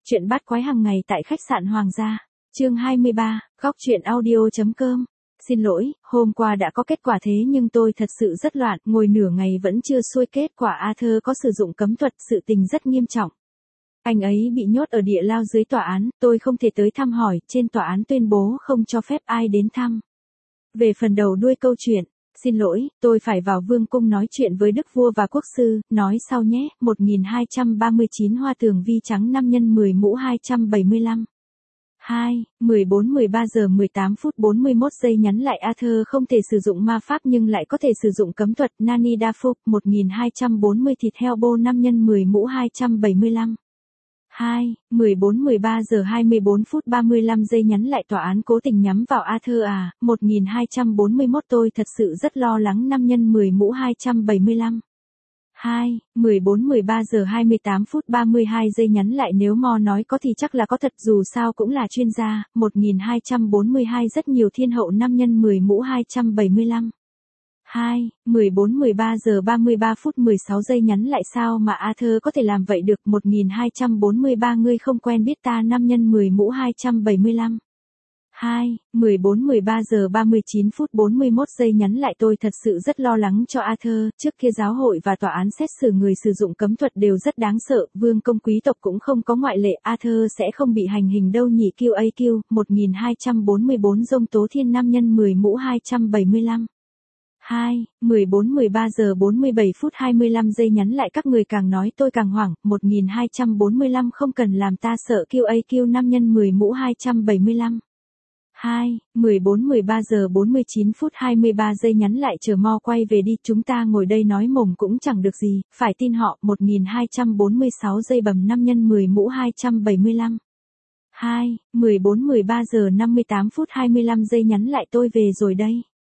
Chuyện bắt quái hàng ngày tại khách sạn Hoàng gia. Chương 23, góc truyện audio.com. Xin lỗi, hôm qua đã có kết quả thế nhưng tôi thật sự rất loạn, ngồi nửa ngày vẫn chưa xuôi kết quả Arthur có sử dụng cấm thuật, sự tình rất nghiêm trọng. Anh ấy bị nhốt ở địa lao dưới tòa án, tôi không thể tới thăm hỏi, trên tòa án tuyên bố không cho phép ai đến thăm. Về phần đầu đuôi câu chuyện, xin lỗi, tôi phải vào vương cung nói chuyện với đức vua và quốc sư, nói sau nhé, 1239 hoa tường vi trắng 5 x 10 mũ 275. 14-13 giờ 18 phút 41 giây nhắn lại Arthur không thể sử dụng ma pháp nhưng lại có thể sử dụng cấm thuật Nani Dafu, 1240 thịt heo bô 5 x 10 mũ 275. 14-13 giờ 24 phút 35 giây nhắn lại tòa án cố tình nhắm vào Arthur 1241 tôi thật sự rất lo lắng 5 x 10 mũ 275. 14-13 giờ 28 phút 32 giây nhắn lại nếu Mo nói có thì chắc là có thật dù sao cũng là chuyên gia, 1242 rất nhiều thiên hậu 5 x 10 mũ 275. 14-13 giờ 33 phút 16 giây nhắn lại sao mà Arthur có thể làm vậy được 1243 ngươi không quen biết ta 5 x 10 mũ 275. 14-13 giờ 39 phút 41 giây nhắn lại tôi thật sự rất lo lắng cho Arthur, trước kia giáo hội và tòa án xét xử người sử dụng cấm thuật đều rất đáng sợ, vương công quý tộc cũng không có ngoại lệ, Arthur sẽ không bị hành hình đâu nhỉ QAQ, 1244 dông tố thiên 5 x 10 mũ 275. 14-13 giờ 47 phút 25 giây nhắn lại các người càng nói tôi càng hoảng, 1245 không cần làm ta sợ QAQ 5 x 10 mũ 275. 14-13 giờ 49 phút 23 giây nhắn lại chờ Mo quay về đi chúng ta ngồi đây nói mồm cũng chẳng được gì, phải tin họ 1246 giây bầm 5 x 10 mũ 275. 14-13 giờ 58 phút 25 giây nhắn lại tôi về rồi đây.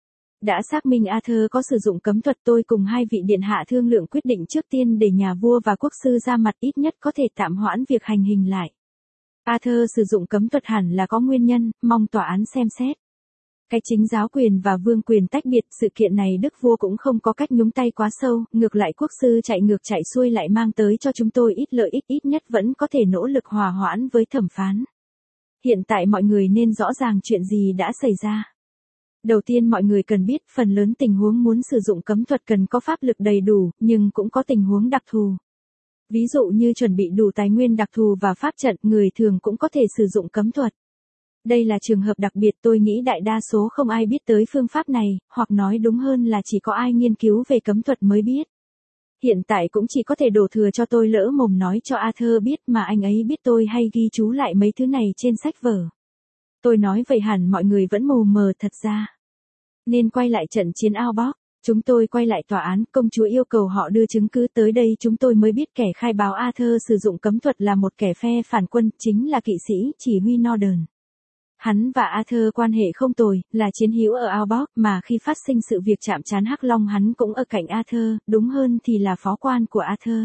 Đã xác minh Arthur có sử dụng cấm thuật tôi cùng hai vị điện hạ thương lượng quyết định trước tiên để nhà vua và quốc sư ra mặt ít nhất có thể tạm hoãn việc hành hình lại. Arthur sử dụng cấm thuật hẳn là có nguyên nhân, mong tòa án xem xét. Cái chính giáo quyền và vương quyền tách biệt, sự kiện này đức vua cũng không có cách nhúng tay quá sâu, ngược lại quốc sư chạy ngược chạy xuôi lại mang tới cho chúng tôi ít lợi ích ít nhất vẫn có thể nỗ lực hòa hoãn với thẩm phán. Hiện tại mọi người nên rõ ràng chuyện gì đã xảy ra. Đầu tiên mọi người cần biết phần lớn tình huống muốn sử dụng cấm thuật cần có pháp lực đầy đủ, nhưng cũng có tình huống đặc thù. Ví dụ như chuẩn bị đủ tài nguyên đặc thù và pháp trận, người thường cũng có thể sử dụng cấm thuật. Đây là trường hợp đặc biệt tôi nghĩ đại đa số không ai biết tới phương pháp này, hoặc nói đúng hơn là chỉ có ai nghiên cứu về cấm thuật mới biết. Hiện tại cũng chỉ có thể đổ thừa cho tôi lỡ mồm nói cho Arthur biết mà anh ấy biết tôi hay ghi chú lại mấy thứ này trên sách vở. Tôi nói vậy hẳn mọi người vẫn mù mờ thật ra. Nên quay lại trận chiến Outbox. Chúng tôi quay lại tòa án, công chúa yêu cầu họ đưa chứng cứ tới đây chúng tôi mới biết kẻ khai báo Arthur sử dụng cấm thuật là một kẻ phe phản quân, chính là kỵ sĩ, chỉ huy Northern. Hắn và Arthur quan hệ không tồi, là chiến hữu ở Outbox mà khi phát sinh sự việc chạm trán Hắc Long hắn cũng ở cạnh Arthur, đúng hơn thì là phó quan của Arthur.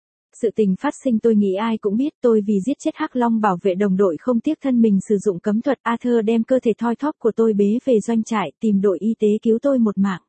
Sự tình phát sinh tôi nghĩ ai cũng biết tôi vì giết chết Hắc Long bảo vệ đồng đội không tiếc thân mình sử dụng cấm thuật Arthur đem cơ thể thoi thóp của tôi bế về doanh trại tìm đội y tế cứu tôi một mạng.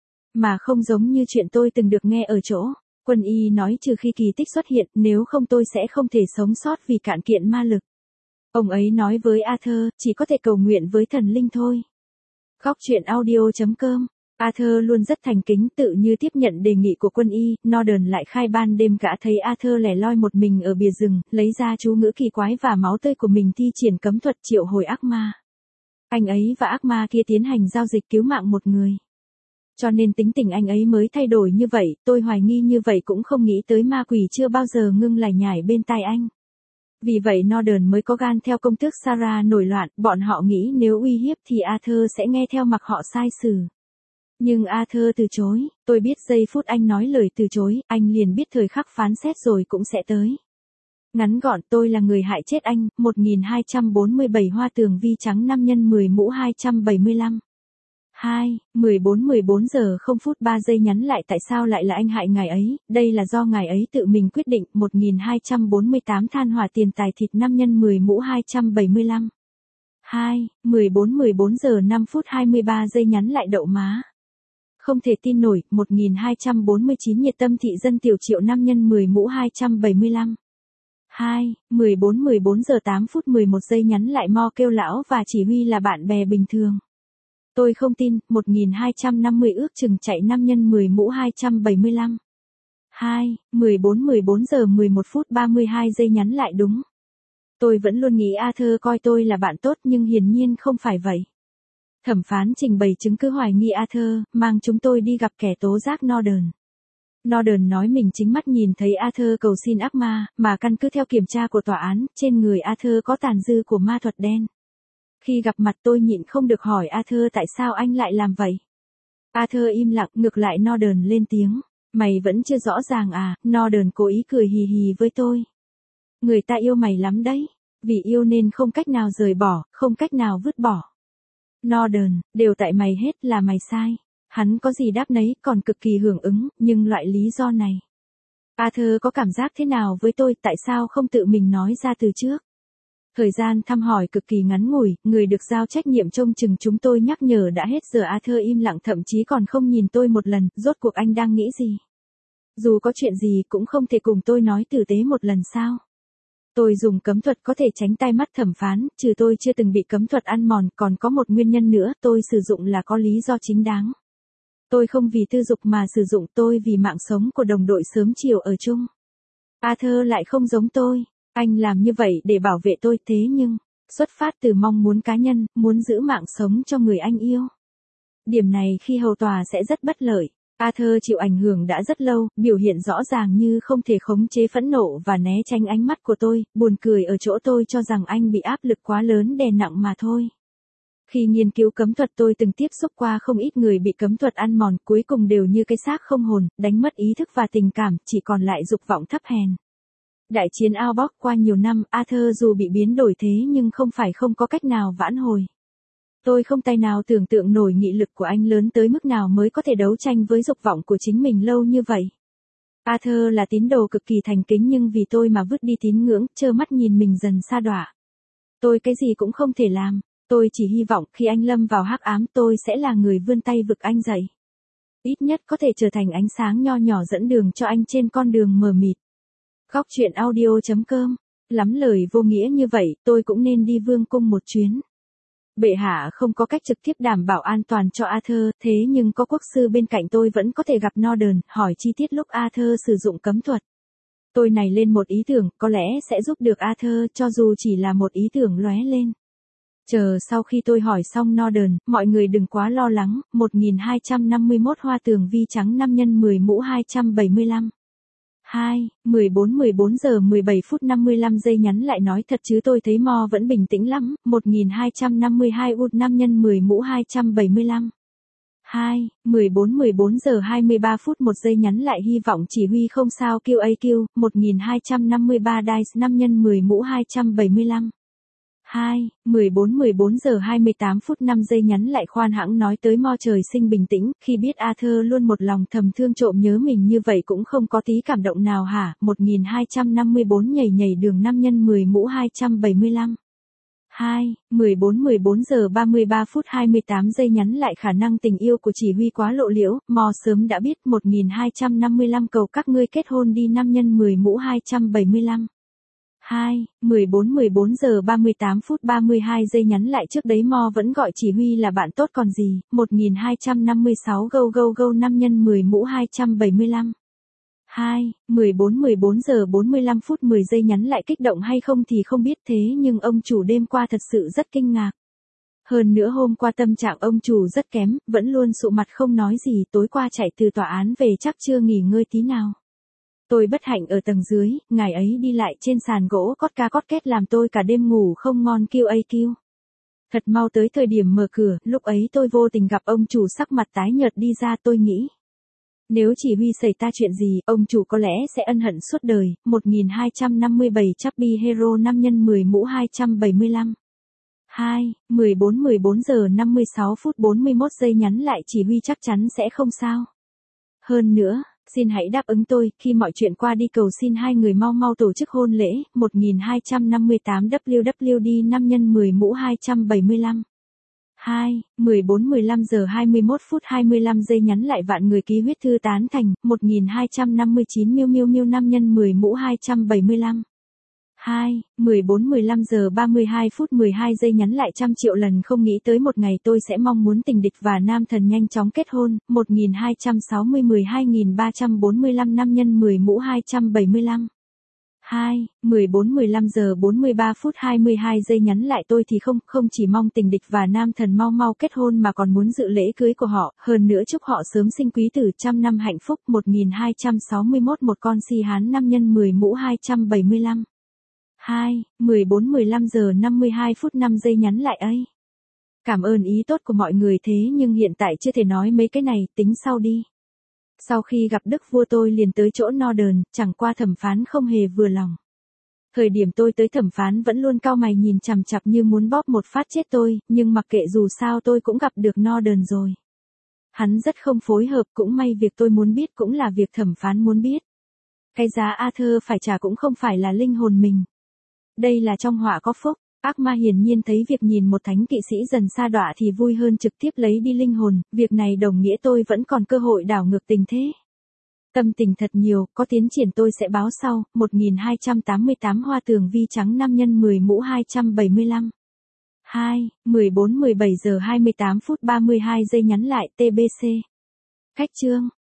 Mà không giống như chuyện tôi từng được nghe ở chỗ, quân y nói trừ khi kỳ tích xuất hiện nếu không tôi sẽ không thể sống sót vì cạn kiện ma lực. Ông ấy nói với Arthur chỉ có thể cầu nguyện với thần linh thôi. Góc truyện audio.com. Arthur luôn rất thành kính tự như tiếp nhận đề nghị của quân y, Northern lại khai ban đêm gã thấy Arthur lẻ loi một mình ở bìa rừng, lấy ra chú ngữ kỳ quái và máu tươi của mình thi triển cấm thuật triệu hồi ác ma. Anh ấy và ác ma kia tiến hành giao dịch cứu mạng một người. Cho nên tính tình anh ấy mới thay đổi như vậy, tôi hoài nghi như vậy cũng không nghĩ tới ma quỷ chưa bao giờ ngưng lải nhải bên tai anh. Vì vậy Northern mới có gan theo công tước Sarah nổi loạn, bọn họ nghĩ nếu uy hiếp thì Arthur sẽ nghe theo mặc họ sai xử. Nhưng Arthur từ chối, tôi biết giây phút anh nói lời từ chối, anh liền biết thời khắc phán xét rồi cũng sẽ tới. Ngắn gọn tôi là người hại chết anh, 1247 hoa tường vi trắng 5 x 10 mũ 275. 14 giờ 0 phút 3 giây nhắn lại tại sao lại là anh hại ngài ấy, đây là do ngài ấy tự mình quyết định, 1248 than hỏa tiền tài thịt 5 x 10 mũ 275. 14 giờ 5 phút 23 giây nhắn lại đậu má. Không thể tin nổi, 1249 nhiệt tâm thị dân tiểu triệu 5 x 10 mũ 275. 2, 14 giờ 8 phút 11 giây nhắn lại Mo kêu lão và chỉ huy là bạn bè bình thường. Tôi không tin, 1250 ước chừng chạy 5 nhân 10 mũ 275. 2, 14 giờ 11 phút 32 giây nhắn lại đúng. Tôi vẫn luôn nghĩ Arthur coi tôi là bạn tốt nhưng hiển nhiên không phải vậy. Thẩm phán trình bày chứng cứ hoài nghi Arthur, mang chúng tôi đi gặp kẻ tố giác Northern. Northern nói mình chính mắt nhìn thấy Arthur cầu xin ác ma, mà căn cứ theo kiểm tra của tòa án, trên người Arthur có tàn dư của ma thuật đen. Khi gặp mặt tôi nhịn không được hỏi Arthur tại sao anh lại làm vậy. Arthur im lặng, ngược lại Northern lên tiếng. Mày vẫn chưa rõ ràng à, Northern cố ý cười hì hì với tôi. Người ta yêu mày lắm đấy, vì yêu nên không cách nào rời bỏ, không cách nào vứt bỏ. Northern, đều tại mày hết là mày sai. Hắn có gì đáp nấy, còn cực kỳ hưởng ứng, nhưng loại lý do này. Arthur có cảm giác thế nào với tôi, tại sao không tự mình nói ra từ trước? Thời gian thăm hỏi cực kỳ ngắn ngủi, người được giao trách nhiệm trông chừng chúng tôi nhắc nhở đã hết giờ Arthur im lặng thậm chí còn không nhìn tôi một lần, rốt cuộc anh đang nghĩ gì? Dù có chuyện gì cũng không thể cùng tôi nói tử tế một lần sao? Tôi dùng cấm thuật có thể tránh tai mắt thẩm phán, trừ tôi chưa từng bị cấm thuật ăn mòn, còn có một nguyên nhân nữa, tôi sử dụng là có lý do chính đáng. Tôi không vì tư dục mà sử dụng, tôi vì mạng sống của đồng đội sớm chiều ở chung. Arthur lại không giống tôi, anh làm như vậy để bảo vệ tôi, thế nhưng, xuất phát từ mong muốn cá nhân, muốn giữ mạng sống cho người anh yêu. Điểm này khi hầu tòa sẽ rất bất lợi. Arthur chịu ảnh hưởng đã rất lâu, biểu hiện rõ ràng như không thể khống chế phẫn nộ và né tránh ánh mắt của tôi, buồn cười ở chỗ tôi cho rằng anh bị áp lực quá lớn đè nặng mà thôi. Khi nghiên cứu cấm thuật tôi từng tiếp xúc qua không ít người bị cấm thuật ăn mòn, cuối cùng đều như cái xác không hồn, đánh mất ý thức và tình cảm, chỉ còn lại dục vọng thấp hèn. Đại chiến Outbox qua nhiều năm, Arthur dù bị biến đổi thế nhưng không phải không có cách nào vãn hồi. Tôi không tài nào tưởng tượng nổi nghị lực của anh lớn tới mức nào mới có thể đấu tranh với dục vọng của chính mình lâu như vậy. Arthur là tín đồ cực kỳ thành kính nhưng vì tôi mà vứt đi tín ngưỡng, trơ mắt nhìn mình dần sa đọa. Tôi cái gì cũng không thể làm, tôi chỉ hy vọng khi anh lâm vào hắc ám tôi sẽ là người vươn tay vực anh dậy. Ít nhất có thể trở thành ánh sáng nho nhỏ dẫn đường cho anh trên con đường mờ mịt. Góc truyện audio.com. Lắm lời vô nghĩa như vậy, tôi cũng nên đi vương cung một chuyến. Bệ hạ không có cách trực tiếp đảm bảo an toàn cho Arthur, thế nhưng có quốc sư bên cạnh tôi vẫn có thể gặp Northern, hỏi chi tiết lúc Arthur sử dụng cấm thuật. Tôi nảy lên một ý tưởng, có lẽ sẽ giúp được Arthur cho dù chỉ là một ý tưởng lóe lên. Chờ sau khi tôi hỏi xong Northern, mọi người đừng quá lo lắng, 1251 hoa tường vi trắng 5 x 10 mũ 275. 2, 14 giờ 17 phút 55 giây nhắn lại nói thật chứ tôi thấy Mo vẫn bình tĩnh lắm, 1252 ut 5 x 10 mũ 275. 2, 14 giờ 23 phút 1 giây nhắn lại hy vọng chỉ huy không sao QAQ, 1253 dice 5 x 10 mũ 275. 2, 14 giờ 28 phút 5 giây nhắn lại khoan hãng nói tới Mo trời sinh bình tĩnh, khi biết Arthur luôn một lòng thầm thương trộm nhớ mình như vậy cũng không có tí cảm động nào hả, 1254 nhảy đường 5 x 10 mũ 275. 2, 14 giờ 33 phút 28 giây nhắn lại khả năng tình yêu của chỉ huy quá lộ liễu, Mo sớm đã biết 1255 cầu các ngươi kết hôn đi 5 x 10 mũ 275. 2, 14 giờ 38 phút 32 giây nhắn lại trước đấy Mo vẫn gọi chỉ huy là bạn tốt còn gì, 1256 go 5 x 10 mũ 275. 2, 14 giờ 45 phút 10 giây nhắn lại kích động hay không thì không biết thế nhưng ông chủ đêm qua thật sự rất kinh ngạc. Hơn nữa hôm qua tâm trạng ông chủ rất kém, vẫn luôn sụ mặt không nói gì, tối qua chạy từ tòa án về chắc chưa nghỉ ngơi tí nào. Tôi bất hạnh ở tầng dưới, ngày ấy đi lại trên sàn gỗ cót ca cót két làm tôi cả đêm ngủ không ngon QAQ. Thật mau tới thời điểm mở cửa, lúc ấy tôi vô tình gặp ông chủ sắc mặt tái nhợt đi ra tôi nghĩ. Nếu chỉ huy xảy ra chuyện gì, ông chủ có lẽ sẽ ân hận suốt đời, 1257 Chubby Hero 5 x 10 mũ 275. 2, 14 giờ 56 phút 41 giây nhắn lại chỉ huy chắc chắn sẽ không sao. Hơn nữa, xin hãy đáp ứng tôi, khi mọi chuyện qua đi cầu xin hai người mau tổ chức hôn lễ, 1258 WWD 5 x 10 mũ 275. 2, 15 giờ 21 phút 25 giây nhắn lại vạn người ký huyết thư tán thành, 1259 miu 5 x 10 mũ 275. 2, 14-15 giờ 32 phút 12 giây nhắn lại 100 triệu lần không nghĩ tới một ngày tôi sẽ mong muốn tình địch và nam thần nhanh chóng kết hôn, 1260 12345 năm nhân 10 mũ 275. 2, 14-15 giờ 43 phút 22 giây nhắn lại tôi thì không chỉ mong tình địch và nam thần mau mau kết hôn mà còn muốn dự lễ cưới của họ, hơn nữa chúc họ sớm sinh quý tử 100 năm hạnh phúc, 1261 một con si hán năm nhân 10 mũ 275. 2, 14-15 giờ 52 phút 5 giây nhắn lại ấy. Cảm ơn ý tốt của mọi người thế nhưng hiện tại chưa thể nói mấy cái này, tính sau đi. Sau khi gặp đức vua tôi liền tới chỗ Northern, chẳng qua thẩm phán không hề vừa lòng. Thời điểm tôi tới thẩm phán vẫn luôn cau mày nhìn chằm chằm như muốn bóp một phát chết tôi, nhưng mặc kệ dù sao tôi cũng gặp được Northern rồi. Hắn rất không phối hợp, cũng may việc tôi muốn biết cũng là việc thẩm phán muốn biết. Cái giá Arthur phải trả cũng không phải là linh hồn mình. Đây là trong họa có phúc. Ác ma hiển nhiên thấy việc nhìn một thánh kỵ sĩ dần sa đọa thì vui hơn trực tiếp lấy đi linh hồn, việc này đồng nghĩa tôi vẫn còn cơ hội đảo ngược tình thế. Tâm tình thật nhiều, có tiến triển tôi sẽ báo sau, 1288 hoa tường vi trắng 5 nhân 10 mũ 275. 2, 14-17 giờ 28 phút 32 giây nhắn lại TBC. Cách chương.